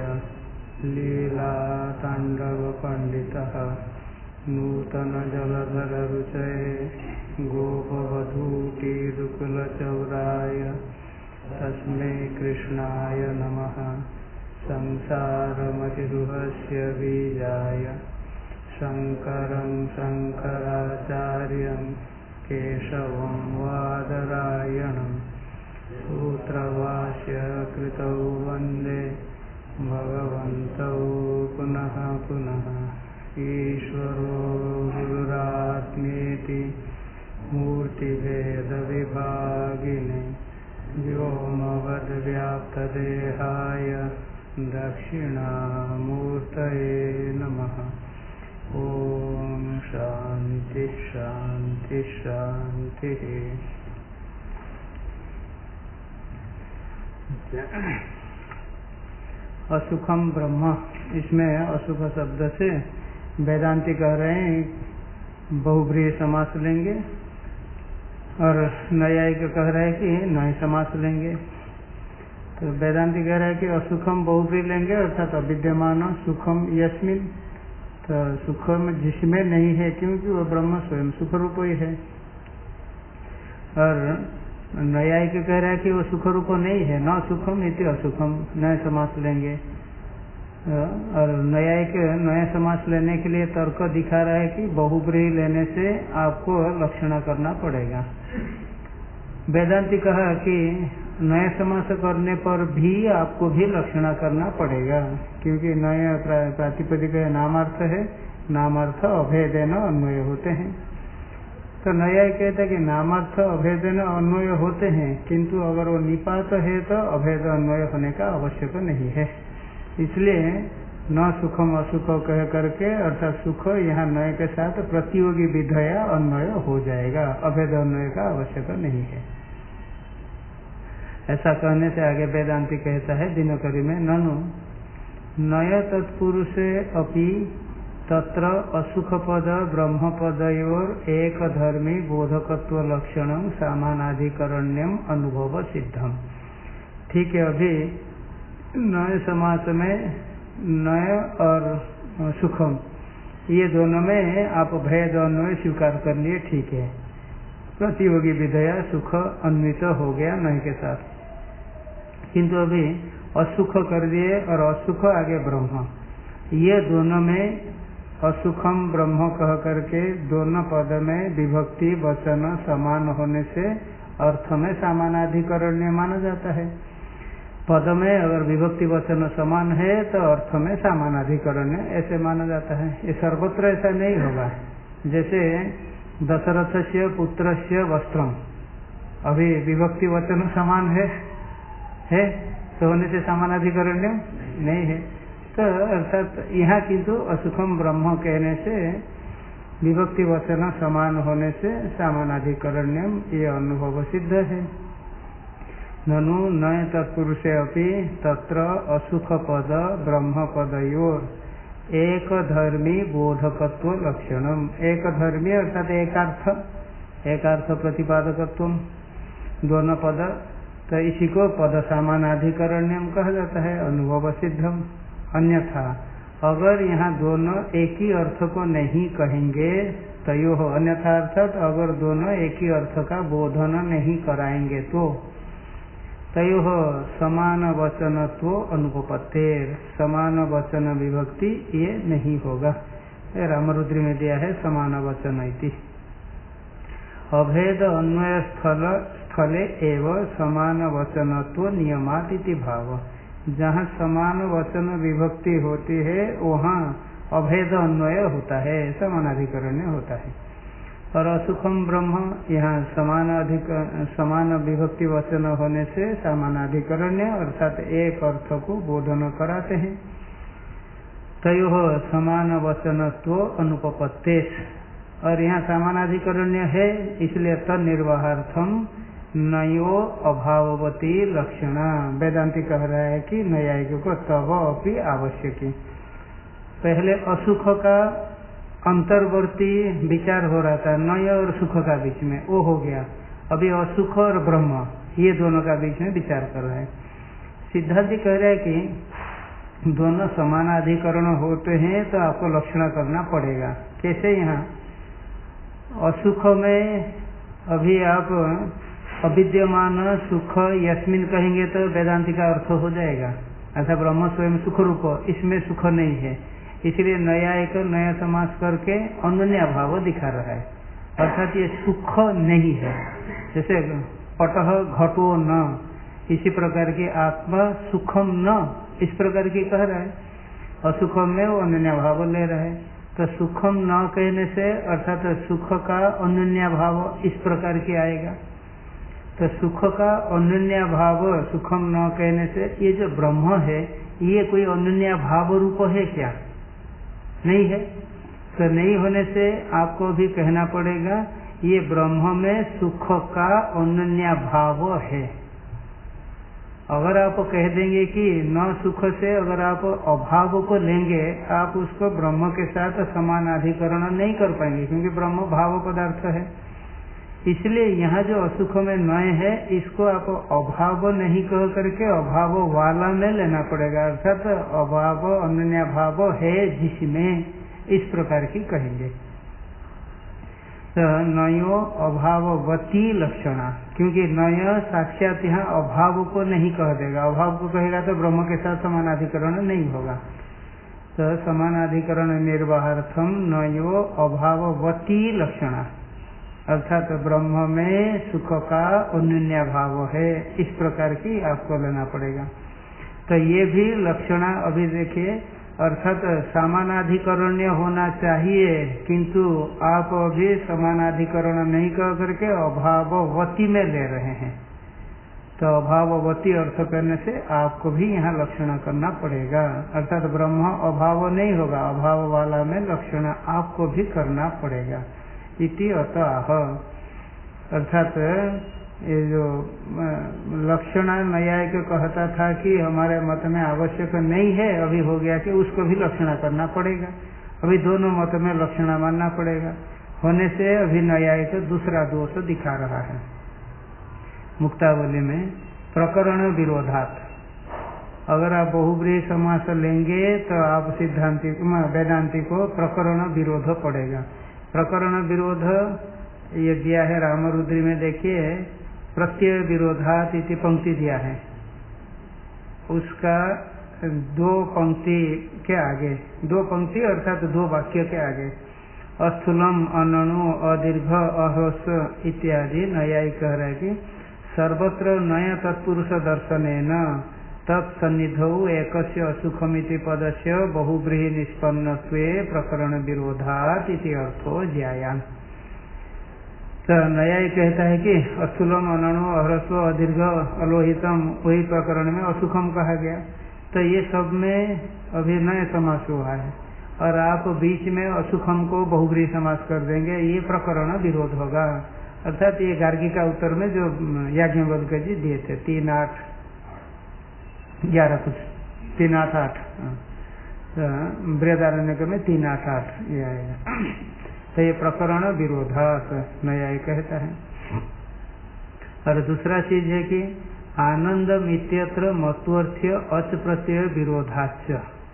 लीलाताण्डवपण्डितः नूतनजलधररुचये गोपवधूटिरुकुलचौराय तस्मै कृष्णाय नमः। संसारमतिरुहस्य बीजाय शङ्करं शङ्कराचार्यं केशवं वादरायणं सूत्रभाष्य कृतौ वन्दे भगवन्तौ पुनः पुनः। ईश्वरो गुरुरात्मेति मूर्तिभेदविभागिने व्योमवद्व्याप्तदेहाय दक्षिणामूर्तये नमः। ओम शांति शांति शांति। असुखम ब्रह्म, इसमें असुख शब्द से वेदांती कह रहे हैं बहुब्रीहि समास लेंगे और न्यायिक कह रहे हैं कि नए समास लेंगे। तो वेदांती कह रहे हैं कि असुखम बहुब्रीहि लेंगे अर्थात अविद्यमान सुखम यस्मिन, तो सुखम जिसमें नहीं है क्योंकि वो ब्रह्म स्वयं सुख रूप ही है। और न्यायिक कह रहा है कि वो सुख रूप नहीं है, न सुखम इति असुखम, नए समास लेंगे। और न्यायिक नए समास लेने के लिए तर्क दिखा रहा है कि बहुब्रीहि लेने से आपको लक्षणा करना पड़ेगा। वेदांती कहा कि नए समास करने पर भी आपको भी लक्षणा करना पड़ेगा, क्योंकि नए प्रातिपदिक नामार्थ है, नामार्थ अभेदेन अन्वय होते हैं। तो नया कहता है कि नामार्थ अभेदेन अन्वय होते हैं, किंतु अगर वो निपात है तो अभेद अन्वय होने का आवश्यक नहीं है। इसलिए न सुखम असुख कह करके अर्थात सुख यहाँ नए के साथ प्रतियोगी विधया अन्वय हो जाएगा, अभेद अन्वय का आवश्यक नहीं है। ऐसा कहने से आगे वेदांती कहता है दिनकरी में, ननु नय तत्पुरुषे अपि तत्र असुखपद ब्रह्मपदयोर एक धर्मी बोधकत्व लक्षणं सामानाधिकरण्यम अनुभव सिद्धम। ठीक है, अभी नए समास में नय और सुखम ये दोनों में आप भेद अन्वय स्वीकार कर लिए, ठीक है। प्रतियोगी विधया सुख अन्वित हो गया नय के साथ, किंतु अभी असुख कर दिए और असुख आगे ब्रह्म, ये दोनों में असुखम ब्रह्म कह करके दोनों पद में विभक्ति वचन समान होने से अर्थ में सामानाधिकरण्य माना जाता है। पद में अगर विभक्ति वचन समान है तो अर्थ में सामानाधिकरण्य ऐसे माना जाता है। ये सर्वत्र ऐसा नहीं होगा। जैसे दशरथ से पुत्र से वस्त्रम, अभी विभक्ति वचन समान है तो होने से सामानाधिकरण्य नहीं है। तो अर्थात यहाँ किंतु असुखम ब्रह्म कहने से विभक्ति वचन समान होने से सामानाधिकरण्यम ये अनुभव सिद्ध है। ननु नय तत्पुरुषे अपि तत्र असुख पद ब्रह्म पदयोर एक धर्मी बोधकत्व लक्षणम। एक धर्मी अर्थात एकार्थ प्रतिपादकत्व, दोनों पद, तो इसी को पद सामानाधिकरण्यम कहा जाता है, अनुभव सिद्धम। अन्यथा अगर यहाँ दोनों एक ही अर्थ को नहीं कहेंगे तयो हो, अन्यथा अर्थात अगर दोनों एक ही अर्थ का बोधन नहीं कराएंगे तो तयो हो समान वचनत्व अनुपपत्तेर, समान वचन विभक्ति ये नहीं होगा। रामरुद्री में दिया है समान वचन इति। अभेद अन्वय स्थले एवं समान वचनत्व नियमात इति भाव। जहाँ समान वचन विभक्ति होती है वहाँ अभेद अन्वय होता है, समानाधिकरण्य होता है। और असुखम ब्रह्म यहाँ समान विभक्ति वचन होने से सामानाधिकरण्य अर्थात एक अर्थ को बोधन कराते हैं। तयोः समान वचनत्व अनुपपत्तेश, और यहाँ समानाधिकरण्य है इसलिए तन्निर्वाहार्थम नयो अभाववती लक्षणा। वेदांती कह रहा है कि न्यायिक को तव अपि आवश्यकी। पहले असुख का अंतर्वर्ती विचार हो रहा था नय और सुख का बीच में, वो हो गया। अभी असुख और ब्रह्म ये दोनों का बीच में विचार कर रहे हैं। सिद्धांत कह रहे हैं कि दोनों समानाधिकरण होते हैं तो आपको लक्षण करना पड़ेगा। कैसे? यहाँ असुख में अभी आप अविद्यमान सुख यस्मिन कहेंगे तो वेदांति का अर्थ हो जाएगा, अर्थात ब्रह्म स्वयं सुख रूप, इसमें सुख नहीं है, इसलिए नया एक नया समास करके अनन्य भाव दिखा रहा है, अर्थात ये सुख नहीं है। जैसे पटह घटो न, इसी प्रकार की आत्मा सुखम न, इस प्रकार की कह रहा है। असुखम में वो अनन्य भाव ले रहा है, तो सुखम न कहने से अर्थात सुख का अनन्य भाव इस प्रकार की आएगा। तो सुख का अनन्य भाव सुखम न कहने से ये जो ब्रह्म है ये कोई अनन्य भाव रूप है क्या? नहीं है। तो नहीं होने से आपको भी कहना पड़ेगा ये ब्रह्म में सुख का अनन्य भाव है। अगर आप कह देंगे कि न सुख से अगर आप अभाव को लेंगे, आप उसको ब्रह्म के साथ समानाधिकरण नहीं कर पाएंगे, क्योंकि ब्रह्म भाव पदार्थ है। इसलिए यहाँ जो असुख में नय है, इसको आप अभाव नहीं कह करके अभाव वाला में लेना पड़ेगा, अर्थात अभाव अनन्य भाव है जिसमें, इस प्रकार की कहेंगे। तो नयो अभाववती लक्षणा, क्योंकि नय साक्षात यहाँ अभाव को नहीं कह देगा, अभाव को कहेगा तो ब्रह्म के साथ समानाधिकरण नहीं होगा। तो समानाधिकरण निर्वाहार्थम नयो अभाववती लक्षणा, अर्थात ब्रह्म में सुख का अनन्य भाव है, इस प्रकार की आपको लेना पड़ेगा। तो ये भी लक्षणा अभी देखिए, अर्थात समानाधिकरण्य होना चाहिए, किंतु आप अभी समानाधिकरण नहीं कह करके अभाववती में ले रहे हैं। तो अभाववती अर्थ करने से आपको भी यहाँ लक्षण करना पड़ेगा, अर्थात ब्रह्म अभाव नहीं होगा, अभाव वाला में लक्षण आपको भी करना पड़ेगा। इति अतः, अर्थात ये जो लक्षण न्यायिक कहता था कि हमारे मत में आवश्यक नहीं है, अभी हो गया कि उसको भी लक्षण करना पड़ेगा, अभी दोनों मत में लक्षण मानना पड़ेगा, होने से अभी न्यायिक दूसरा दोष दिखा रहा है। मुक्तावली में प्रकरण विरोधात, अगर आप बहुब्रीहि समास लेंगे तो आप सिद्धांति वेदांति को प्रकरण विरोध पड़ेगा। प्रकरण विरोध ये दिया है रामरुद्री में, देखिए प्रत्यय विरोधात इति पंक्ति दिया है, उसका दो पंक्ति के आगे, दो पंक्ति अर्थात दो वाक्य के आगे अस्थूलम अनणु अदीर्घ अह्रस्व इत्यादि न्यायिक कह रहा है कि सर्वत्र नय तत्पुरुष दर्शनेन तत्सन्निधौ एकस्य असुखमिति पदस्य बहुब्रीहि निष्पन्नत्वे प्रकरण विरोधात इति अर्थो ज्यायान। तो न्याय कहता है कि अस्थूलम अनणु अह्रस्व अदीर्घ अलोहितम, वही प्रकरण में असुखम कहा गया, तो ये सब में अभी नए समास हुआ है, और आप बीच में असुखम को बहुब्रीहि समास कर देंगे, ये प्रकरण विरोध होगा। अर्थात ये गार्गिका उत्तर में जो याज्ञवल्क्य जी दिए थे 3, 8, 11 कुछ 3, 8, 8, बृहदारण्यक में 3, 8, 8 ये आएगा। तो ये प्रकरण विरोधात न्याय कहता है। और दूसरा चीज है कि आनंदम इत्यत्र मत्वर्थ्य अच प्रत्यय विरोधाच,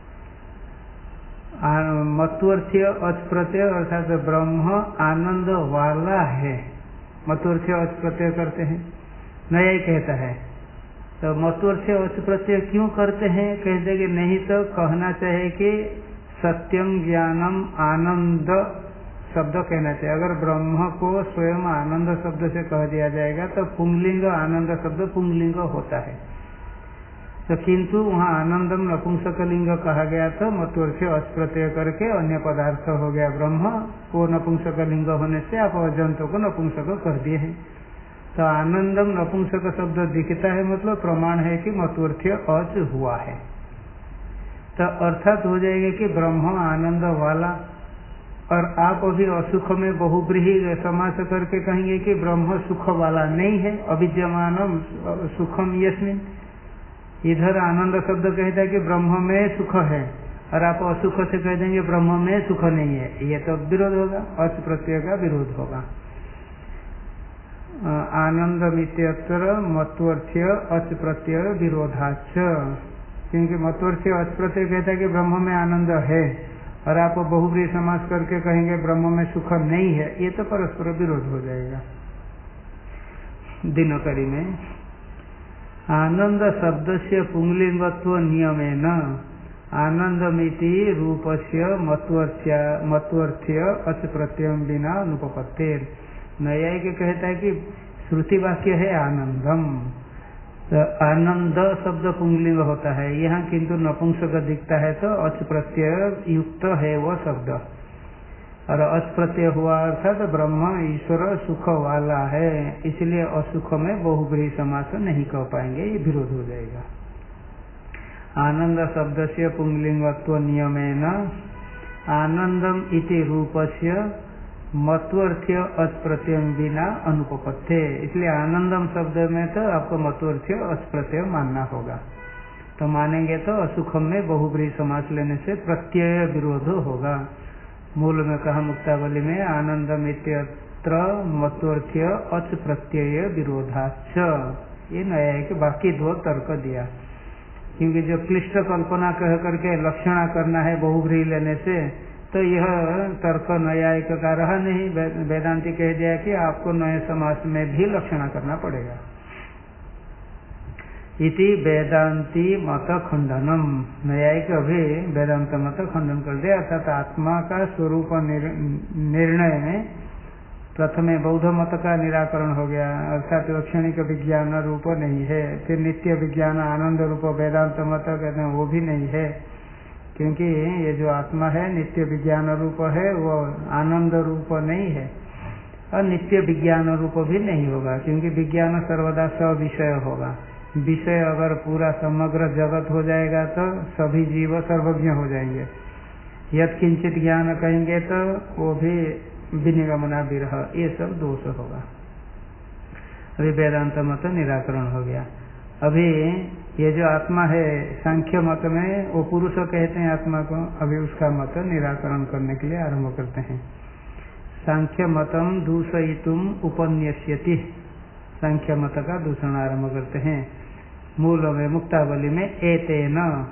मत्वर्थ्य अच प्रत्यय अर्थात ब्रह्म आनंद वाला है, मत्वर्थ्य अच प्रत्यय करते हैं, न्याय कहता है। तो मत्वर्थ्य अच प्रत्यय क्यों करते हैं? कहते कि नहीं तो कहना चाहिए कि सत्यम ज्ञानम आनंद शब्द कहना चाहिए। अगर ब्रह्म को स्वयं आनंद शब्द से कह दिया जाएगा तो पुंगलिंग आनंद शब्द पुंगलिंग होता है, तो किंतु वहाँ आनंदम नपुंसकलिंग कहा गया, तो मत्वर्थ्य अच प्रत्यय करके अन्य पदार्थ हो गया ब्रह्म, वो नपुंसकलिंग होने से आप अजंतों को नपुंसक कर दिए हैं। तो आनंदम नपुंसक शब्द दिखता है, मतलब प्रमाण है कि मत्वर्थ्य अच हुआ है। तो अर्थात हो जाएगा कि ब्रह्म आनंद वाला, और आप अभी असुख में बहुब्रीहि समास करके कहेंगे कि ब्रह्म सुख वाला नहीं है, अविद्यमान सुखम यस्मिन। इधर आनंद शब्द कहता है कि ब्रह्म में सुख है, और आप असुख से कह देंगे ब्रह्म में सुख नहीं है, ये तो विरोध होगा, अच प्रत्यय का विरोध होगा। आनंदमित्यत्र मत्वर्थ्य अच प्रत्यय विरोधाच क्योंकि मतवर्ती अप्रत्यय कहता है कि ब्रह्म में आनंद है, और आप बहुब्रीहि समास करके कहेंगे ब्रह्म में सुख नहीं है, ये तो परस्पर विरोध हो जाएगा। दिनकरी में आनंद शब्द से पुंगलिंगत्व नियमेन आनंदमिति रूपस्य मत्वर्थ्य अच प्रत्ययम बिना अनुपपत्तेर। न्यायिक कहता है कि श्रुति वाक्य है आनंदम, तो आनंद शब्द पुंगलिंग होता है यहाँ, किंतु नपुंसक दिखता है तो अच प्रत्यय युक्त है वह शब्द, और अच प्रत्यय हुआ अर्थात ब्रह्म ईश्वर सुख वाला है, इसलिए असुख में बहुब्रीहि समास नहीं कह पाएंगे, ये विरोध हो जाएगा। आनंद शब्द से पुंगलिंगत्व नियमेन आनंदम इति रूपस्य मत्वर्थ्य अच प्रत्यय बिना अनुपपत्ते, इसलिए आनंदम शब्द में तो आपको मत्वर्थ्य अच प्रत्यय मानना होगा, तो मानेंगे तो असुखम में बहुब्रीहि समास लेने से प्रत्यय विरोध होगा। मूल में कहा मुक्तावली में आनंदम इत्यत्र मत्वर्थ्य अच प्रत्यय विरोधाच, ये नया है कि बाकी दो तर्क दिया, क्योंकि जो क्लिष्ट कल्पना कह करके लक्षणा करना है बहुब्रीहि लेने से, तो यह तर्क न्यायिक का रहा नहीं। वेदांति कह दिया कि आपको नए समास में भी लक्षणा करना पड़ेगा। इति वेदांति मत खंडनम, न्यायिक अभी वेदांत मत खंडन कर दिया, अर्थात आत्मा का स्वरूप निर्णय में प्रथमे बौद्ध मत का निराकरण हो गया, अर्थात क्षणिक विज्ञान रूप नहीं है। फिर नित्य विज्ञान आनंद रूप वेदांत मत कहते हैं वो भी नहीं है, क्योंकि ये जो आत्मा है नित्य विज्ञान रूप है, वो आनंद रूप नहीं है, और नित्य विज्ञान रूप भी नहीं होगा, क्योंकि विज्ञान सर्वदा सविषय होगा। विषय अगर पूरा समग्र जगत हो जाएगा तो सभी जीव सर्वज्ञ हो जाएंगे। यद किंचित ज्ञान कहेंगे तो वो भी विनिगमना विरह, ये सब दोष होगा। अभी वेदांत मत निराकरण हो गया। अभी ये जो आत्मा है सांख्य मत में वो पुरुष कहते हैं आत्मा को, अभी उसका मत निराकरण करने के लिए आरंभ करते हैं। सांख्य मतम दूषयितुम उपन्यस्यति, सांख्य मत का दूषण आरंभ करते हैं। मूल में मुक्तावली में एतेन,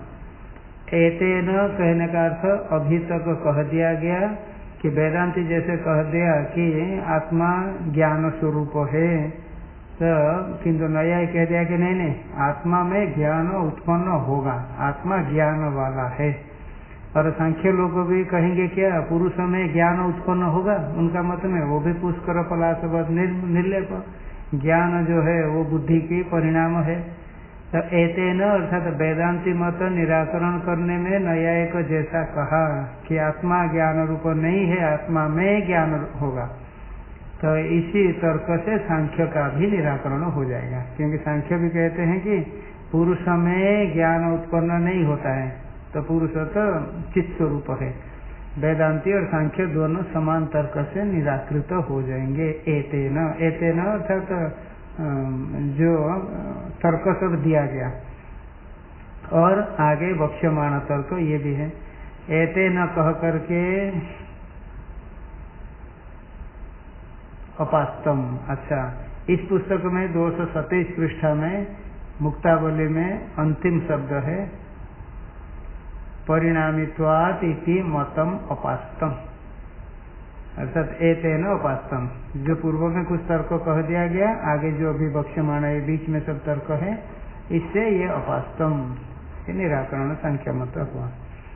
एतेन कहने का अर्थ अभी तक कह दिया गया कि वेदांति जैसे कह दिया कि आत्मा ज्ञान स्वरूप है, तो किंतु नया कह दिया कि नहीं, आत्मा में ज्ञान उत्पन्न होगा, आत्मा ज्ञान वाला है। और सांख्य लोग भी कहेंगे क्या पुरुष में ज्ञान उत्पन्न होगा, उनका मत में वो भी पुष्कर पलाशवत निर्लेप, ज्ञान जो है वो बुद्धि की परिणाम है। तो एतेन अर्थात वेदांति मत निराकरण करने में न्यायिक जैसा कहा कि आत्मा ज्ञान रूप नहीं है, आत्मा में ज्ञान होगा, तो इसी तर्क से सांख्य का भी निराकरण हो जाएगा, क्योंकि सांख्य भी कहते हैं कि पुरुष में ज्ञान उत्पन्न नहीं होता है, तो पुरुष तो चित्त स्वरूप है। वेदांति और सांख्य दोनों समान तर्क से निराकृत हो जाएंगे। एतेन, एतेन अर्थात जो तर्क सब दिया गया, और आगे वक्ष्यमाण तर्क ये भी है। एतेन कह करके अपास्तम, अच्छा इस पुस्तक में 227 पृष्ठा में मुक्तावली में अंतिम शब्द है परिणामित्वात् इति मतम अपास्तम, अर्थात एतेन अपास्तम। जो पूर्व में कुछ तर्क कह दिया गया, आगे जो अभी वक्ष्यमाण है बीच में सब तर्क है, इससे ये अपास्तम, ये निराकरण सांख्य मत हुआ।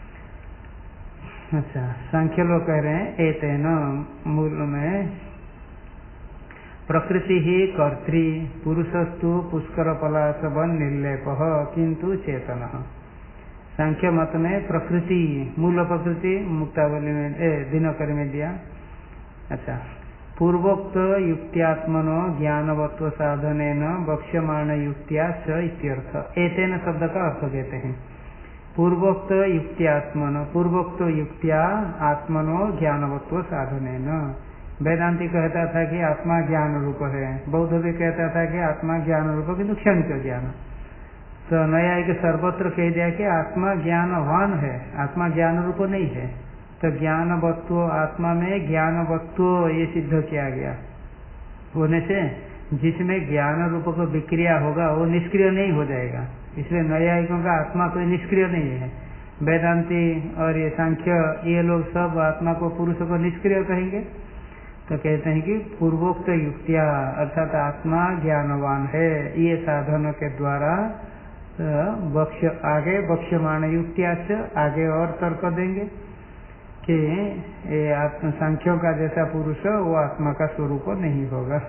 अच्छा, सांख्य लोग कह रहे हैं एतेन मूल में प्रकृति ही कर्त्री पुरुषस्तु पुष्कर पलाशवन निर्लेप किंतु चेतन। सांख्य मत में प्रकृति, मूल प्रकृति मुक्तावली में दिनकर में दिया। अच्छा, पूर्वोक्त युक्त्यात्मनो ज्ञानवत्व साधनेन वक्ष्यमाण युक्त्या स इत्यर्थ। एतेन शब्द का अर्थ देते हैं पूर्वोक्त युक्त्यात्मनो, पूर्वोक्त युक्त्या आत्मनो ज्ञानवत्व साधनेन। वेदांति कहता था कि आत्मा ज्ञान रूप है, बौद्ध भी कहता था कि आत्मा ज्ञान रूप किंतु क्षणिक ज्ञान। तो नया एक सर्वत्र कह दिया कि आत्मा ज्ञानवान है, आत्मा ज्ञान रूप नहीं है, तो ज्ञानवत्व, आत्मा में ज्ञानवत्व ये सिद्ध किया गया होने से जिसमें ज्ञान रूप को विक्रिया होगा वो निष्क्रिय नहीं हो जाएगा, इसलिए नैयायिकों का आत्मा कोई निष्क्रिय नहीं है। वेदांती और ये सांख्य ये लोग सब आत्मा को पुरुष को निष्क्रिय कहेंगे। तो कहते हैं कि पूर्वोक्त युक्तिया अर्थात आत्मा ज्ञानवान है, ये साधन के द्वारा आगे बक्ष्यमाण युक्तिया आगे और तर्क देंगे कि ये आत्म सांख्यों का जैसा पुरुष वो आत्मा का स्वरूप नहीं होगा।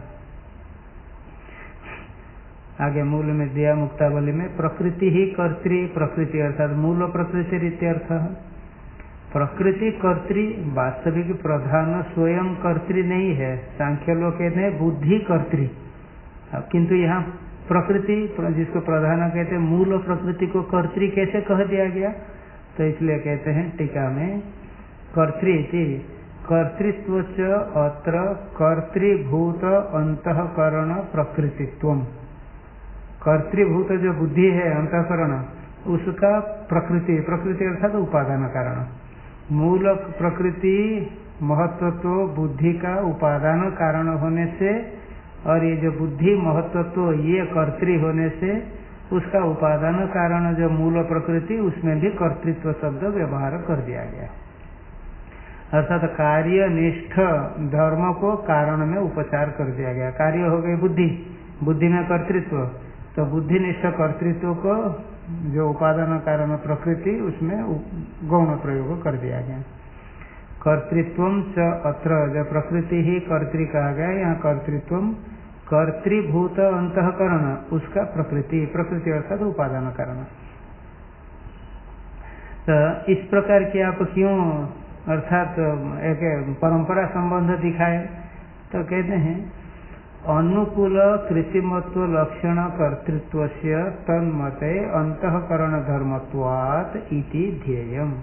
आगे मूल में दिया मुक्तावली में प्रकृति ही कर्त्री, प्रकृति अर्थात मूल प्रकृति इत्यर्थ। प्रकृति कर्त्री वास्तविक प्रधान स्वयं कर्त्री नहीं है। सांख्य लोग कहते हैं बुद्धि कर्त्री, किंतु यहाँ प्रकृति जिसको प्रधान कहते हैं मूल प्रकृति को कर्त्री कैसे कह दिया गया? तो इसलिए कहते हैं टीका में कर्त्री कर्तृत्व च अत्र कर्तृभूत अंतःकरण प्रकृतित्वम्। कर्तृभूत जो बुद्धि है अंतःकरण उसका प्रकृति, प्रकृति अर्थात उपादान कारण। मूल प्रकृति महत्वत्व बुद्धि का उपादान कारण होने से और ये जो बुद्धि महत्वत्व ये कर्तृ होने से उसका उपादान कारण जो मूल प्रकृति उसमें भी कर्तृत्व शब्द व्यवहार कर दिया गया। अर्थात कार्य निष्ठ धर्म को कारण में उपचार कर दिया गया। कार्य हो गई बुद्धि, बुद्धि में कर्तृत्व, तो बुद्धिनिष्ठ कर्तृत्व को जो उपादान कारण प्रकृति उसमें गौण प्रयोग कर दिया गया। कर्तृत्वम च अत्र जो प्रकृति ही कर्तृ कहा गया, यहाँ कर्तृत्वम कर्तृभूत अंतःकरण उसका प्रकृति, प्रकृति अर्थात उपादान कारण। तो इस प्रकार की आप क्यों अर्थात एक परंपरा संबंध दिखाए? तो कहते हैं अनुकूल कृत्रिमत्व लक्षण कर्तृत्वस्य तन्मते अंतःकरण धर्मत्वात् इति ध्येयम्।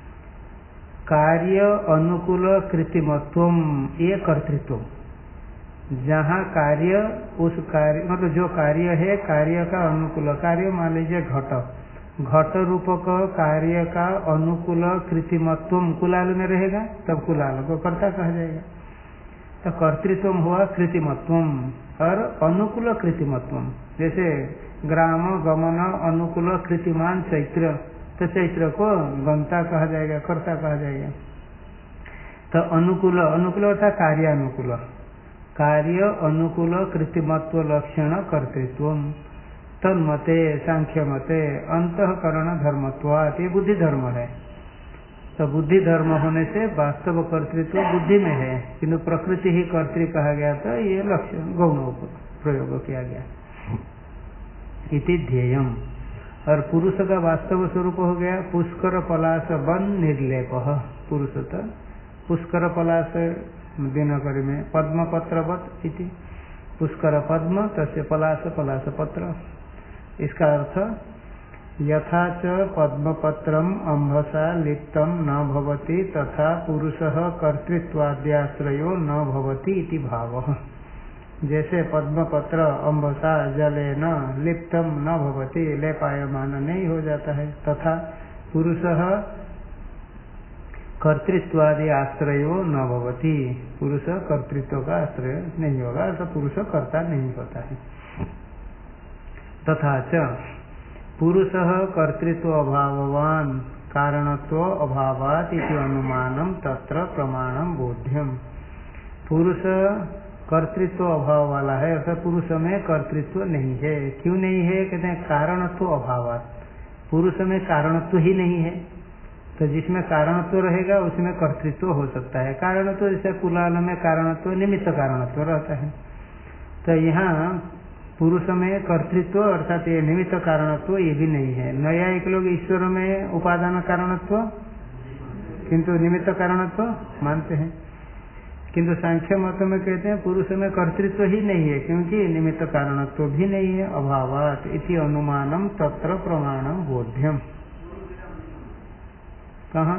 कार्य अनुकूल कृत्रिमत्वम ये कर्तृत्व, जहाँ कार्य उस कार्य मतलब जो कार्य है कार्य का अनुकूल कार्य, मान लीजिए घट, घट रूपक कार्य का अनुकूल कृत्रिमत्वम कुलाल में रहेगा तब कुलाल को कर्ता कहा जाएगा। तो कर्तृत्व हुआ कृत्रिमत्वम और अनुकूल कृत्रिमत्वम, जैसे ग्राम गमन अनुकूल कृत्रिमान चैत्र, तो चैत्र को गंता कहा जाएगा, कर्ता कहा जाएगा। तो अनुकूल, अनुकूल अर्थात कार्यानुकूल, कार्य अनुकूल कृत्रिमत्व लक्षण कर्तृत्वम तन्मते सांख्य मते अंतःकरण धर्मत्वात्, ये बुद्धि धर्म है। तो बुद्धि धर्म होने से वास्तव कर्तृत्व बुद्धि में है, किंतु प्रकृति ही कर्तृ कहा गया, तो ये लक्षण गौण प्रयोग किया गया। इति ध्येयम्। और पुरुष का वास्तव स्वरूप हो गया पुष्कर पलाश वन निर्लेप। पुरुषतः पुष्कर पलाश दिनकरी में पद्म पत्रवत इति, पुष्कर पद्म तस्य पलाश पलाश पत्र। इसका अर्थ यथा च पद्मपत्रम अम्भसा लिप्तम न भवति तथा पुरुषः कर्तृत्वाद्याश्रयो न भवति इति भावः। जैसे पद्मपत्र अम्भसा जलेन लिप्तम न भवति, लेपायमान नहीं हो जाता है, तथा पुरुषः कर्तृत्वादि आश्रयो न भवति, पुरुष कर्तृत्व का आश्रय नहीं होगा, तो पुरुष कर्ता नहीं होता है। तथा च पुरुषः कर्तृत्व अभाववान कारणत्व अभावात् इति अनुमानम तत्र प्रमाणम बोध्यम। पुरुष कर्तृत्व अभाव वाला है, अर्थात पुरुष में कर्तृत्व नहीं है। क्यों नहीं है? कहते हैं कारणत्व अभावात्, पुरुष में कारणत्व ही नहीं है। तो जिसमें कारणत्व रहेगा उसमें कर्तृत्व हो सकता है। कारणत्व जैसे कुलाल में कारणत्व निमित्त कारणत्व रहता है, तो यहाँ पुरुष में कर्तृत्व अर्थात ये निमित्त कारणत्व ये भी नहीं है। नैयायिक लोग ईश्वर में उपादान कारणत्व किंतु निमित्त कारणत्व मानते हैं, किंतु सांख्य मत में कहते हैं पुरुष में कर्तृत्व ही नहीं है, क्योंकि निमित्त कारणत्व भी नहीं है। अभावात् इति अनुमानम तत्र प्रमाणम बोध्यम। कहाँ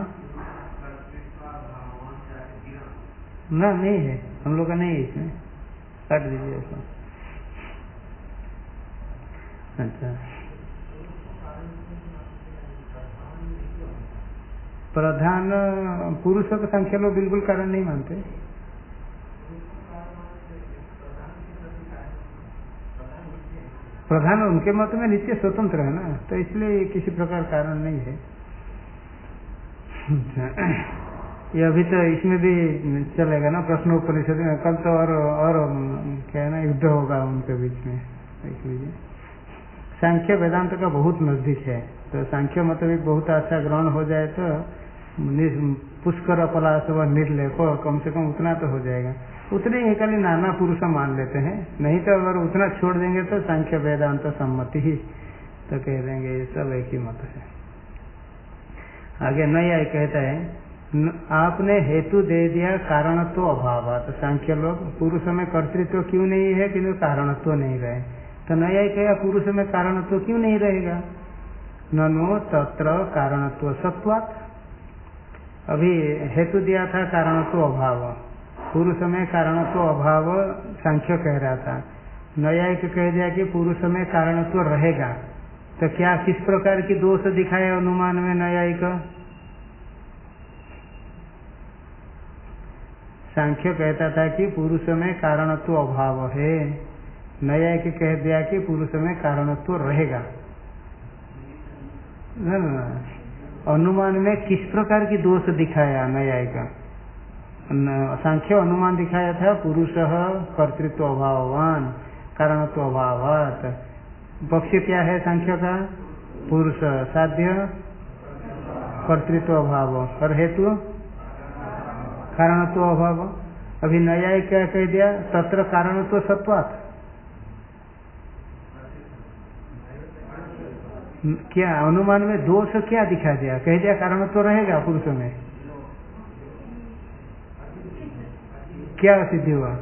ना नहीं है, हम लोग का नहीं है, इसमें काट दीजिए इसमें। अच्छा, प्रधान पुरुष का संख्या लोग बिल्कुल कारण नहीं मानते। प्रधान उनके मत में नित्य स्वतंत्र है ना, तो इसलिए किसी प्रकार कारण नहीं है। ये अभी तो इसमें भी चलेगा ना प्रश्नोपनिषद में, कल तो और क्या है ना युद्ध होगा उनके बीच में, देख लीजिए। सांख्य वेदांत का बहुत नजदीक है, तो सांख्य मत भी बहुत अच्छा ग्रहण हो जाए तो पुष्कर पलाश व निर्लेप कम से कम उतना तो हो जाएगा। उतने ही खाली नाना पुरुष मान लेते हैं, नहीं तो अगर उतना छोड़ देंगे तो सांख्य वेदांत सम्मति ही तो कह देंगे ये सब एक ही मत है। आगे नया कहता है आपने हेतु दे दिया कारणत्व अभाव, तो सांख्य लोग पुरुष में कर्तृत्व क्यों नहीं है किंतु कारणत्व नहीं रहे, तो नया कहा पुरुष में कारणत्व क्यों नहीं रहेगा, ननु तत्र कारणत्व सत्वात्। अभी हेतु दिया था कारणत्व अभाव, पुरुष में कारणत्व अभाव सांख्य कह रहा था, न्यायिक कह दिया कि पुरुष में कारणत्व रहेगा, तो क्या किस प्रकार की दोष दिखाए अनुमान में न्यायिक। सांख्य कहता था कि पुरुष में कारणत्व अभाव है, न्यायिक कह दिया कि पुरुष में कारणत्व रहेगा। अनुमान में किस प्रकार की दोष दिखाया न्यायिक, सांख्य अनुमान दिखाया था पुरुष कर्तृत्व अभाववान कारणत्व अभावात। पक्ष क्या है सांख्य का, पुरुष साध्य कर्तृत्व अभाव और हेतु कारणत्व अभाव। अभी न्यायिक क्या कह दिया, तत्र कारणत्व सत्वात्। क्या अनुमान में दोष क्या दिखा दिया, कह दिया कारणत्व रहेगा पुरुष में, क्या असिद्धि हुआ,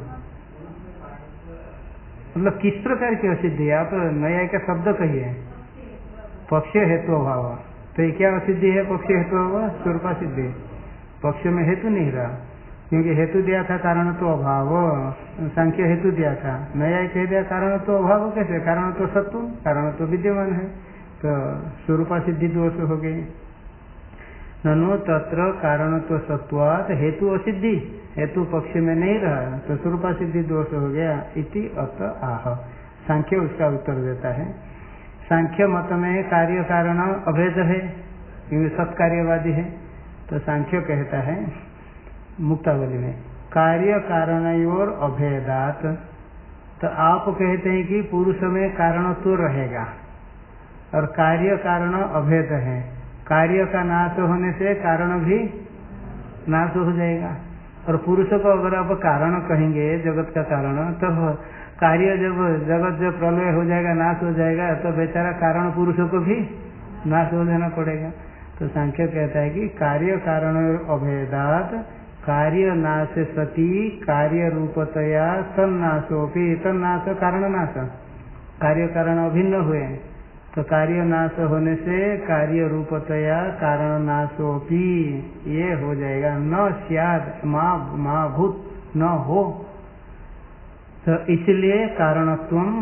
मतलब किस प्रकार की असिद्धि। आप नया का शब्द कहिए, पक्ष हेतु अभाव, तो ये क्या असिद्धि है, पक्ष हेतु अभाव स्वरूपा सिद्धि। पक्ष में हेतु नहीं रहा, क्योंकि हेतु दिया था कारण तो अभाव, सांख्य हेतु दिया था, नया कह दिया कारण तो अभाव कैसे, कारण तो सत्व, कारण तो विद्यमान है, तो स्वरूपा सिद्धि दोष हो गई। ननु तत्र कारणत्व सत्वात् हेतु असिद्धि, हेतु पक्ष में नहीं रहा तो स्वरूपा सिद्धि दोष हो गया इति अत आह। सांख्य उसका उत्तर देता है, सांख्य मत में कार्य कारण अभेद है क्योंकि सत्कार्यवादी है, तो सांख्य कहता है मुक्तावली में कार्य कारणयोर अभेदात, तो आप कहते हैं कि पुरुष में कारणत्व रहेगा और कार्य कारण अभेद है, कार्य का नाश होने से कारण भी नाश हो जाएगा। और पुरुष को अगर आप कारण कहेंगे जगत का कारण, तब कार्य जब जगत जब प्रलय हो जाएगा नाश हो जाएगा तो बेचारा कारण पुरुषों को भी नाश हो जाना पड़ेगा। तो सांख्य कहता है कि कार्य कारण अभेदात कार्य नाश सती कार्य रूपतया तन्नाशोपि, तन्नाश कारण नाश, कार्य कारण अभिन्न हुए तो कार्य नाश होने से कार्य रूपतया कारण नाशोपि ये हो जाएगा, न स्याद माँ भूत न हो, तो इसलिए कारणत्वम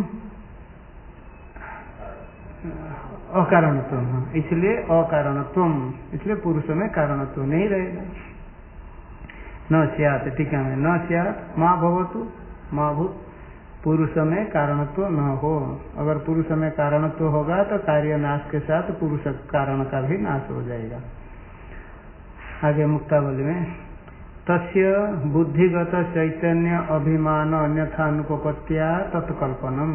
अकारणत्व, इसलिए अकारणत्वम, इसलिए पुरुष में कारणत्व नहीं रहेगा। न स्यात्, टीका में न स्यात् माँ भवतु माँ भूत, पुरुष में कारणत्व न हो, अगर पुरुष में कारणत्व होगा तो कार्य नाश के साथ पुरुष कारण का भी नाश हो जाएगा। आगे मुक्तावली में तस्य बुद्धिगत चैतन्य अभिमान अन्यथा अनुपपत्या तत्कल्पनम,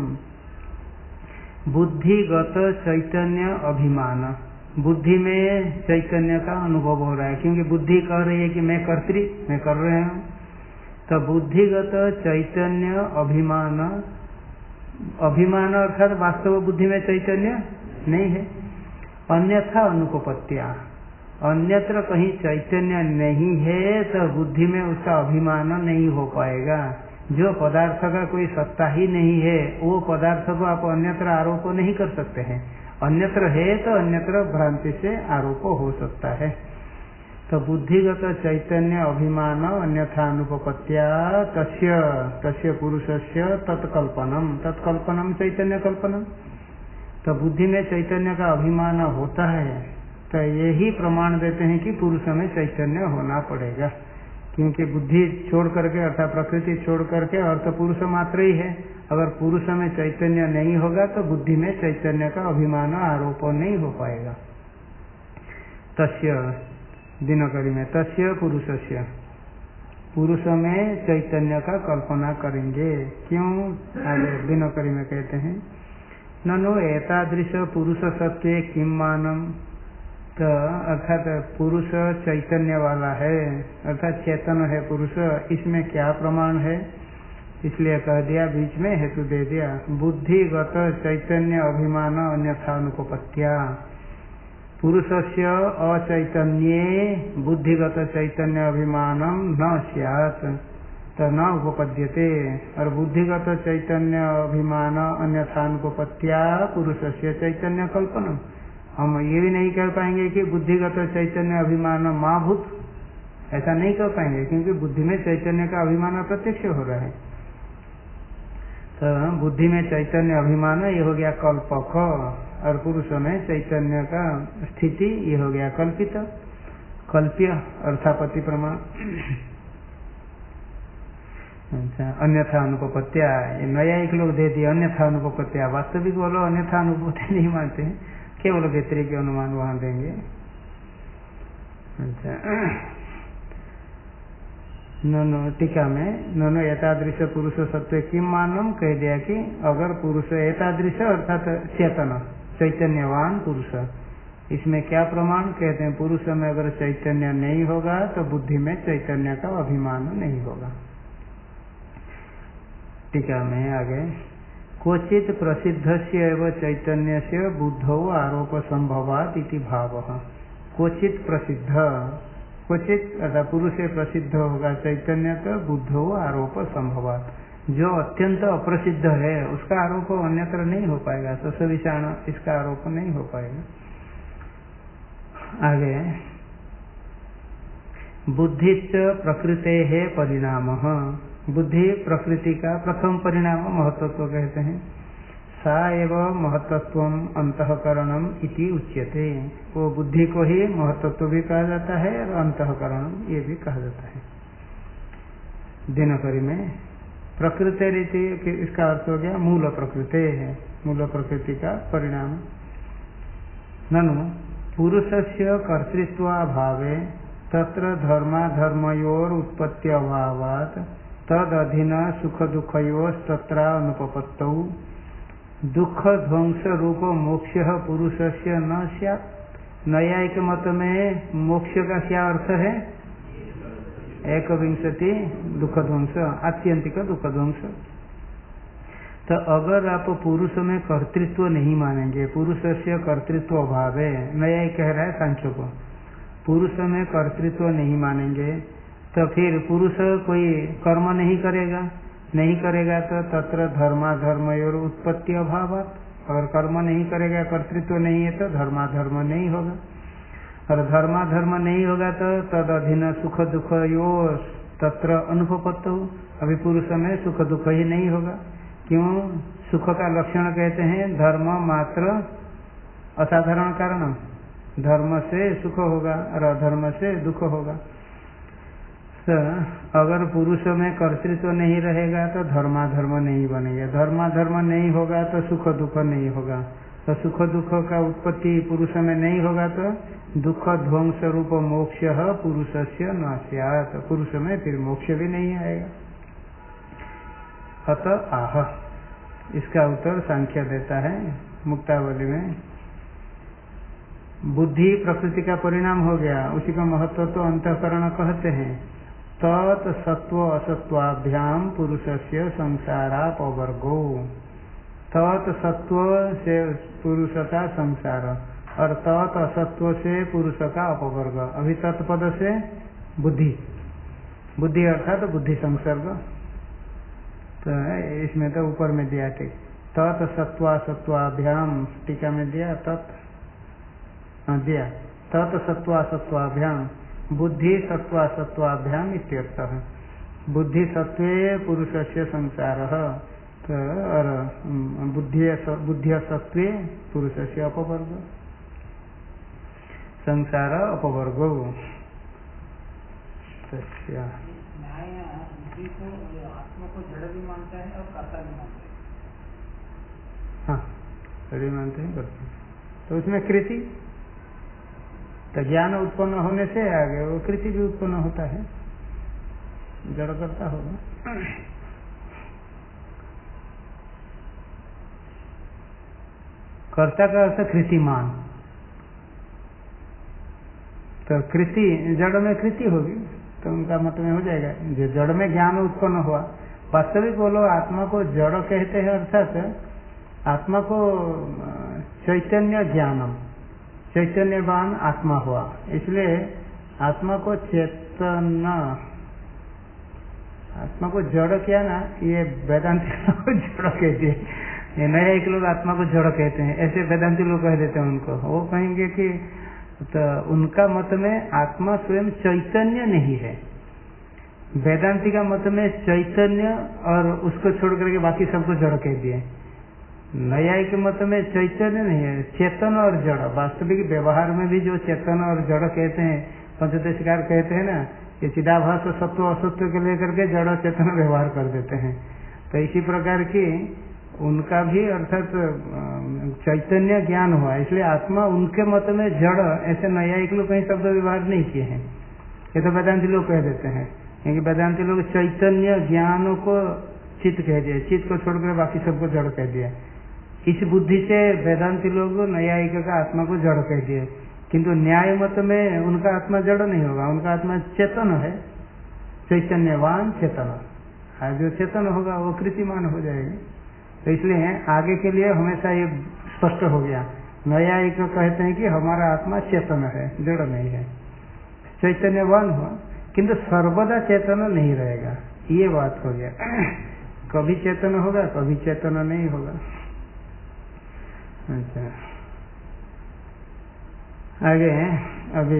बुद्धिगत चैतन्य अभिमान, बुद्धि में चैतन्य का अनुभव हो रहा है क्योंकि बुद्धि कह रही है कि मैं कर्त्री, मैं कर रहे हूँ, तो बुद्धिगत चैतन्य अभिमान, अभिमान अर्थात वास्तव बुद्धि में चैतन्य नहीं है, अन्यथा अनुपपत्या, अन्यत्र कहीं चैतन्य नहीं है तो बुद्धि में उसका अभिमान नहीं हो पाएगा। जो पदार्थ का कोई सत्ता ही नहीं है वो पदार्थ को आप अन्यत्र आरोप नहीं कर सकते हैं, अन्यत्र है तो अन्यत्र भ्रांति से आरोप हो सकता है। तो बुद्धिगत चैतन्य अभिमान अन्यथा अनुपपत्या तस्य तस्य पुरुषस्य तत्कल्पनम, तत्कल्पनम चैतन्य कल्पनम, तो बुद्धि में चैतन्य का अभिमान होता है तो यही प्रमाण देते हैं कि पुरुष में चैतन्य होना पड़ेगा। क्योंकि बुद्धि छोड़ करके अर्थात प्रकृति छोड़ करके अर्थ पुरुष मात्र ही है। अगर पुरुष में चैतन्य नहीं होगा तो बुद्धि में चैतन्य का अभिमान आरोप नहीं हो पाएगा। तस्य दिनकरी में तस्य पुरुषस्य, पुरुष में चैतन्य का कल्पना करेंगे। क्यों? आगे दिनकरी में कहते हैं ननु एतादृश पुरुष सत्व किम मानम, तो अर्थात पुरुष चैतन्य वाला है, अर्थात चेतन है पुरुष, इसमें क्या प्रमाण है? इसलिए कह दिया, बीच में हेतु दे दिया, बुद्धिगत चैतन्य अभिमान अन्यथा अनुपपत्या, पुरुषस्य अचैतन्ये बुद्धिगत चैतन्य अभिमानम न स्यात्, तो न उपपद्यते। और बुद्धिगत चैतन्य अभिमान अन्यथा अनुपपत्या पुरुषस्य चैतन्य कल्पना, हम ये भी नहीं कह पाएंगे कि बुद्धिगत चैतन्य अभिमान माँ भूत, ऐसा नहीं कह पाएंगे, क्योंकि बुद्धि में चैतन्य का अभिमान प्रत्यक्ष हो रहा है। तो बुद्धि में चैतन्य अभिमान ये हो गया कल्पक, और पुरुष में चैतन्य का स्थिति ये हो गया कल्पित, कल्प्य अर्थापत्ति प्रमाण। अच्छा, अन्यथा अनुपपत्या, ये नया एक लोग दे दिए अन्यथा अनुपपत्या, वास्तविक बोलो अन्यथा अनुपत्ति नहीं मानते हैं, केवल व्यतिरिक्त अनुमान वहां देंगे। अच्छा, ननो टीका में ननो एतादृश पुरुष सत्व किम मानम, कह दिया कि अगर पुरुष एतादृश अर्थात चेतन चैतन्यवान पुरुष, इसमें क्या प्रमाण? कहते हैं पुरुष में अगर चैतन्य नहीं होगा तो बुद्धि में चैतन्य का अभिमान नहीं होगा। टीका में आगे क्वचित प्रसिद्धस्य एव चैतन्यस्य बुद्धौ आरोप संभवात् इति भावः। क्वचित प्रसिद्ध, क्वचित अर्थात पुरुष से प्रसिद्ध होगा चैतन्य तो बुद्धौ आरोप संभवात्, जो अत्यंत अप्रसिद्ध है उसका आरोप अन्यत्र नहीं हो पाएगा, सविषाण इसका आरोप नहीं हो पाएगा। आगे बुद्धिश्च प्रकृतेः परिणामः, बुद्धि प्रकृति का प्रथम परिणाम महत्त्व कहते हैं। सा एव महत्त्वम अंतःकरणम इति उच्यते, वो बुद्धि को ही महत्त्व भी कहा जाता है और अंतःकरणम ये भी कहा जाता है। दिनकरी में प्रकृति रीति, इसका अर्थ हो गया मूल प्रकृति है, मूल प्रकृति का परिणाम। ननु पुरुषस्य कर्तृत्वाभावे तत्र धर्माधर्मयोर उत्पत्ति अभावात् तद अधीन सुख दुःखयोस्तत्र अनुपपत्तौ दुख ध्वंस रूप मोक्ष पुरुषस्य न स्यात्। न्यायिक मत में मोक्ष का क्या अर्थ है? एक विंशति दुख ध्वंस, आत्यंतिक दुख ध्वंस। तो अगर आप पुरुष में कर्तृत्व नहीं मानेंगे, पुरुष से कर्तृत्व अभाव है, नया कह रहा है सांख्य को, पुरुष में कर्तृत्व नहीं मानेंगे तो फिर पुरुष कोई कर्म नहीं करेगा, नहीं करेगा तो तत्र धर्माधर्मयोर उत्पत्ति अभाव, अगर कर्म नहीं करेगा कर्तृत्व नहीं है तो धर्माधर्म नहीं होगा, और धर्माधर्म नहीं होगा तो तद अधीन सुख दुख यो तत्र अनुपपत्त हो, अभी पुरुष में सुख दुख ही नहीं होगा। क्यों? सुख का लक्षण कहते हैं धर्म मात्र असाधारण कारण, धर्म से सुख होगा और अधर्म से दुख होगा। तो अगर पुरुष में कर्तृत्व नहीं रहेगा तो धर्माधर्म नहीं बनेगा, धर्माधर्म नहीं होगा तो सुख दुख नहीं होगा, तो सुख दुख का उत्पत्ति पुरुष में नहीं होगा तो दुख ध्वंस रूप मोक्ष पुरुषस्य न स्यात्, पुरुष में फिर मोक्ष भी नहीं आएगा। अतः आह, इसका उत्तर सांख्य देता है मुक्तावली में, बुद्धि प्रकृति का परिणाम हो गया, उसी का महत्व तो अंतःकरण कहते हैं। तत् सत्व असत्वाभ्याम पुरुषस्य संसारापवर्गो, तत् सत्व से पुरुष का संसार और तत् असत्व से पुरुष का अपवर्ग। अभी तत्पद से बुद्धि, बुद्धि अर्थात बुद्धि संसर्ग, तो इसमें तो ऊपर में दिया थे तत् सत्वासत्वाभ्याम, टीका में दिया तत् दिया तत् सत्वासत्वाभ्याम बुद्धि सत्वासत्वाभ्याम इत्यर्थः। बुद्धि सत्वे पुरुषस्य संसारः, तो और बुद्धि सत्वे पुरुषस्य अपवर्ग, संसार अपवर्गो। तस्या बुद्धि को आत्मा को जड़ भी मानता है और कर्ता भी मानता है। हाँ, जड़ मानते हैं, करते हैं। तो उसमें कृति, तो ज्ञान उत्पन्न होने से आगे वो कृति भी उत्पन्न होता है, जड़ करता होगा। कर्ता का अर्थ कृतिमान, तो कृति जड़ में कृति होगी, तो उनका मत में हो जाएगा। जो जड़ में ज्ञान उत्पन्न हुआ, वास्तविक वो लोग आत्मा को जड़ कहते हैं, अर्थात आत्मा को चैतन्य ज्ञानम, चैतन्यवान आत्मा हुआ, इसलिए आत्मा को चेतन, आत्मा को जड़ किया ना, ये वेदांति को जड़ कहते हैं। ये नया एक लोग आत्मा को जड़ कहते हैं, ऐसे वेदांति लोग कह देते हैं उनको। वो कहेंगे कि तो उनका मत में आत्मा स्वयं चैतन्य नहीं है। वेदांति का मत में चैतन्य और उसको छोड़ करके बाकी सबको जड़ कह दिए। न्यायिक के मत में चैतन्य नहीं है, चेतन और जड़। वास्तविक व्यवहार में भी जो चेतन और जड़ कहते हैं, पंचदशिकार कहते हैं ना, ये चिदाभास सत्व असत्व के लेकर के जड़ चेतन व्यवहार कर देते हैं। तो इसी प्रकार की उनका भी अर्थात चैतन्य ज्ञान हुआ, इसलिए आत्मा उनके मत में जड़, ऐसे न्यायिक लोग कहीं शब्द व्यवहार नहीं किए हैं। ये तो वेदांति लोग कह देते हैं, क्योंकि वेदांति लोग चैतन्य ज्ञान को चित्त कह दिया, चित्त को छोड़कर बाकी सबको जड़ कह दिया। इस बुद्धि से वेदांति लोग न्यायिक का आत्मा को जड़ कह दिए, किंतु न्याय मत में उनका आत्मा जड़ नहीं होगा, उनका आत्मा चेतन है, चैतन्यवान चेतन। जो चेतन होगा वो कृतिमान हो जाएगा। तो इसलिए आगे के लिए हमेशा ये स्पष्ट हो गया। न्यायिक कहते हैं कि हमारा आत्मा चेतन है, जड़ नहीं है, चैतन्यवान हुआ, किंतु सर्वदा चेतन नहीं रहेगा, ये बात हो गया। कभी चेतन होगा, कभी चेतन नहीं होगा। अच्छा, आगे अभी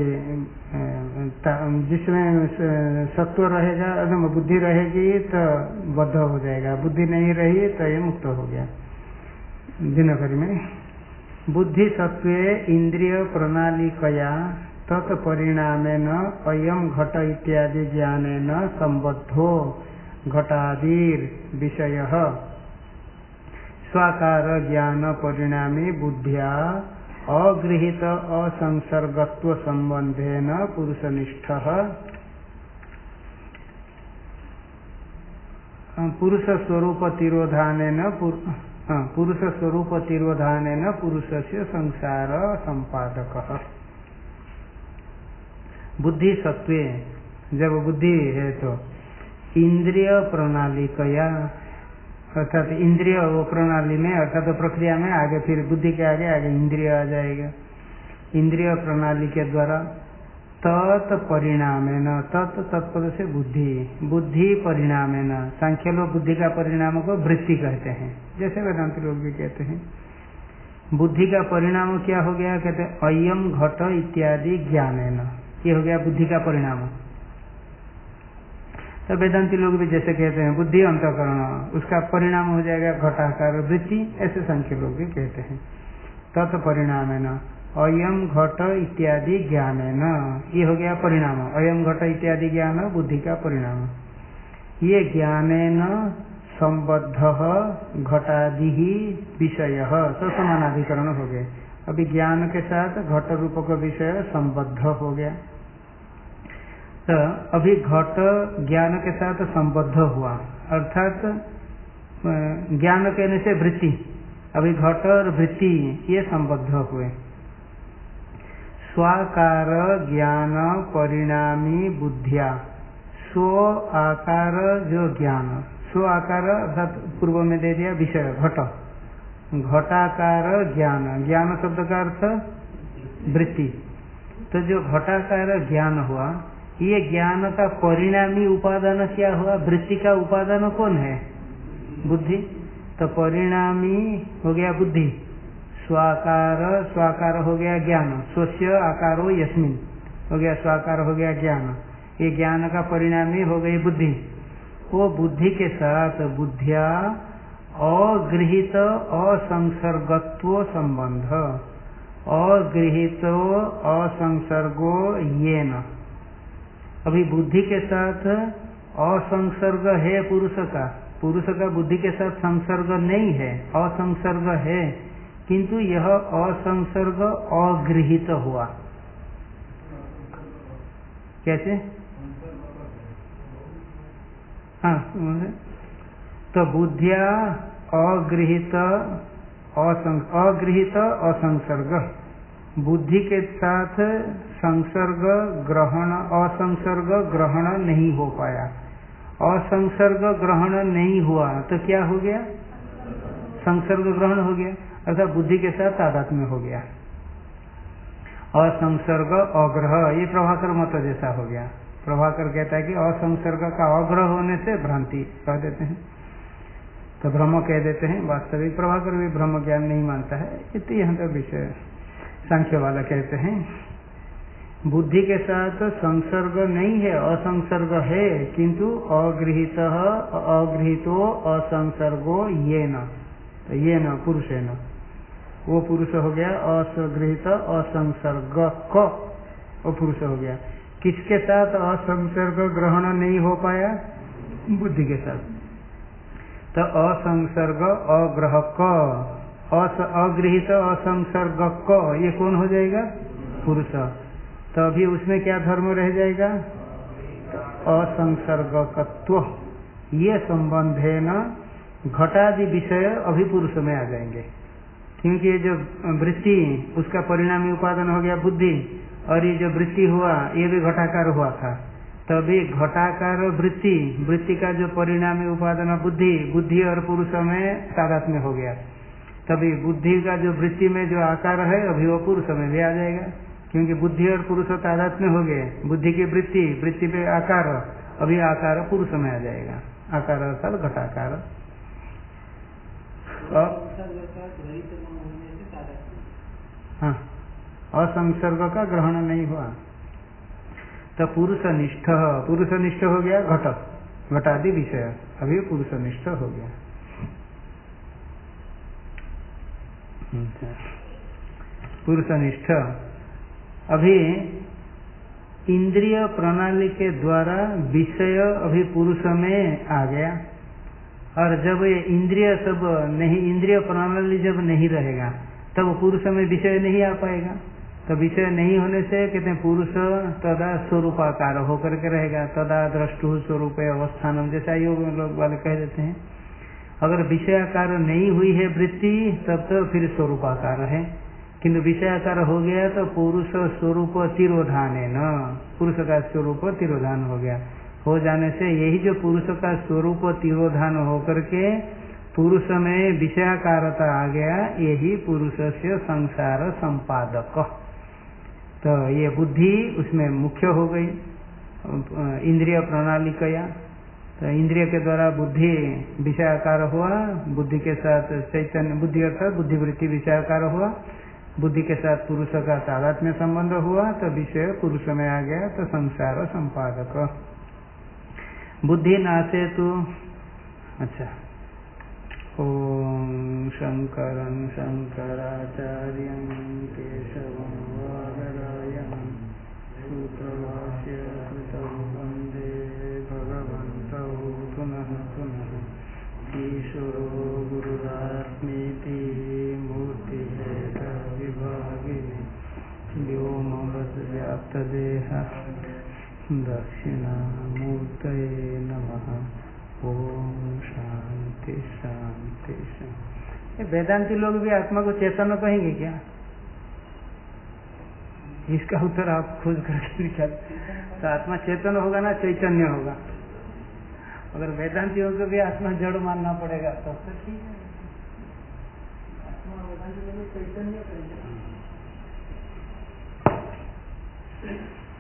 जिसमें सत्व रहेगा, अगर बुद्धि रहेगी तो बद्ध हो जाएगा, बुद्धि नहीं रही तो ये मुक्त हो गया। दिनकरी में बुद्धि सत्वे इंद्रिय प्रणालिकया तत्परिणामेन अयम घट इत्यादि ज्ञानेन संबद्धो घटादीर विषयः स्वाकार ज्ञान परिणामी बुद्धिया अगृहित असंसर्गत्व संबंधेन पुरुषनिष्ठः पुरुष स्वरूप तिरोधानेन पुरुष स्वरूप तिरोधानेन पुरुषस्य संसार संपादकः। बुद्धि सत्वे, जब बुद्धि है तो इंद्रिय प्रणालिकया, अर्थात इंद्रिय वो प्रणाली में, अर्थात तो प्रक्रिया में आगे फिर बुद्धि के आगे आगे इंद्रिय आ जाएगा। इंद्रिय प्रणाली के द्वारा तत्परिणामेन, तत्पद से बुद्धि, बुद्धि परिणामेन, सांख्य लोग बुद्धि का परिणाम को वृत्ति कहते हैं, जैसे वेदांति लोग भी कहते हैं। बुद्धि का परिणाम क्या हो गया, कहते हैं अयम घट इत्यादि ज्ञानेन, ये हो गया बुद्धि का परिणाम। तो वेदांति लोग भी जैसे कहते हैं बुद्धि अंतःकरण, उसका परिणाम हो जाएगा घटाकार वृत्ति, ऐसे संख्य लोग भी कहते हैं। तत्परिणामेन अयम घट इत्यादि ज्ञानेन, ये हो गया परिणाम। अयम घट इत्यादि ज्ञान बुद्धि का परिणाम। ये ज्ञानेन संबद्ध घटादि ही विषय, तो समानाधिकरण हो गए। अभी ज्ञान के साथ घट रूप का विषय संबद्ध हो गया। तो अभी घट ज्ञान के साथ संबद्ध हुआ, अर्थात ज्ञान कहने से वृत्ति, अभी घट और वृत्ति ये संबद्ध हुए। स्वाकार ज्ञान परिणामी बुद्धिया, स्व आकार जो ज्ञान, स्व आकार अर्थात पूर्व में दे दिया विषय घट, घटाकार ज्ञान, ज्ञान शब्द का अर्थ वृत्ति। तो जो घटाकार ज्ञान हुआ, ये ज्ञान का परिणामी उपादान क्या हुआ, वृत्ति का उपादान कौन है, बुद्धि। तो परिणामी हो गया बुद्धि, स्वाकार, स्वाकार हो गया ज्ञान, स्वस्य आकारो यस्मिन हो गया स्वाकार, हो गया ज्ञान, ये ज्ञान का परिणामी हो गई बुद्धि। वो बुद्धि के साथ बुद्धिया अगृहित असंसर्गत्व संबंध, अगृहित असंसर्गो येन, अभी बुद्धि के साथ असंसर्ग है पुरुष का बुद्धि के साथ संसर्ग नहीं है, असंसर्ग है, किंतु यह असंसर्ग अगृहित हुआ। कैसे? हाँ, तो बुद्धिया अगृहित असंसर्ग, बुद्धि के साथ संसर्ग ग्रहण, असंसर्ग ग्रहण नहीं हो पाया। असंसर्ग ग्रहण नहीं हुआ तो क्या हो गया? संसर्ग ग्रहण हो गया, अर्थात बुद्धि के साथ तादात्म्य हो गया। असंसर्ग अग्रह, ये प्रभाकर मत जैसा हो गया। प्रभाकर कहता है कि असंसर्ग का अग्रह होने से भ्रांति कह देते हैं, तो ब्रह्म कह देते हैं। वास्तविक प्रभाकर भी ब्रह्म ज्ञान नहीं मानता है, इतनी यहाँ का विषय सांख्य वाला कहते हैं बुद्धि के साथ संसर्ग नहीं है, असंसर्ग है, किंतु अगृहितो असंसर्गो ये न, तो ये न पुरुष है न, वो पुरुष हो गया। असगृहित असंसर्ग क, वो पुरुष हो गया। किसके साथ असंसर्ग ग्रहण नहीं हो पाया? बुद्धि के साथ। तो असंसर्ग अग्रह क, अगृहित असंसर्ग क, ये कौन हो जाएगा? पुरुष। तो अभी उसमें क्या धर्म रह जाएगा? असंसर्गकत्व। ये संबंध है न घटादि विषय अभी पुरुष में आ जाएंगे, क्योंकि ये जो वृत्ति उसका परिणामी उपादान हो गया बुद्धि, और ये जो वृत्ति हुआ ये भी घटाकार हुआ था। तभी घटाकार वृत्ति का जो परिणामी उपादान बुद्धि, बुद्धि और पुरुष में तादात्म्य हो गया। तभी बुद्धि का जो वृत्ति में जो आकार है अभी वो पुरुष में भी आ जाएगा, क्योंकि बुद्धि और पुरुष तादात्म्य हो गए। बुद्धि की वृत्ति पे आकार, अभी आकार पुरुष में आ जाएगा। आकार अर्थात घटाकार। हाँ, असंसर्ग का ग्रहण नहीं हुआ तो पुरुषनिष्ठ हो गया घटादि विषय, अभी पुरुषनिष्ठ हो गया। पुरुषनिष्ठ अभी इंद्रिय प्रणाली के द्वारा विषय अभी पुरुष में आ गया, और जब ये इंद्रिय सब नहीं, इंद्रिय प्रणाली जब नहीं रहेगा तब पुरुष में विषय नहीं आ पाएगा। तो विषय नहीं होने से कहते हैं पुरुष तदा स्वरूपाकार होकर के रहेगा। तदा द्रष्टु स्वरूप अवस्थानम, जैसा योग लोग वाले कह देते हैं। अगर विषयाकार नहीं हुई है वृत्ति तब तो फिर स्वरूपाकार है, किंतु विषयाकार हो गया तो पुरुष स्वरूप तिरोधान है न, पुरुष का स्वरूप तिरोधान हो गया। हो जाने से यही जो पुरुष का स्वरूप तिरोधान होकर के पुरुष में विषयाकारता आ गया, यही पुरुष से संसार संपादक। तो ये बुद्धि उसमें मुख्य हो गई, इंद्रिय प्रणाली कया। तो इंद्रिय के द्वारा बुद्धि विषयाकार हुआ, बुद्धि के साथ चैतन्य बुद्धि अर्थात बुद्धिवृत्ति विषयाकार हुआ, बुद्धि के साथ पुरुष का तादात्म्य संबंध हुआ, तो विषय पुरुष में आ गया, तो संसार संपादक। बुद्धि नाशे तो अच्छा। ओम शंकरं शंकराचार्यं केशवं वादरायणं सूत्रभाष्य कृतौ वन्दे भगवन्तौ पुनः पुनः। ईश्वरो गुरुरात्मेति मूर्तिभेद विभागिने व्योमवद्व्याप्तदेहः दक्षिणामूर्तये नमः। ओम शांति शांति शांति। वेदांती लोग भी आत्मा को चेतन कहेंगे क्या? इसका उत्तर आप खुद करके निकाल। तो आत्मा चेतन होगा ना चैतन्य होगा? अगर वेदांतियों को भी आत्मा जड़ मानना पड़ेगा तब तो ठीक है। आत्मा वेदांती लोग चैतन्य करेंगे।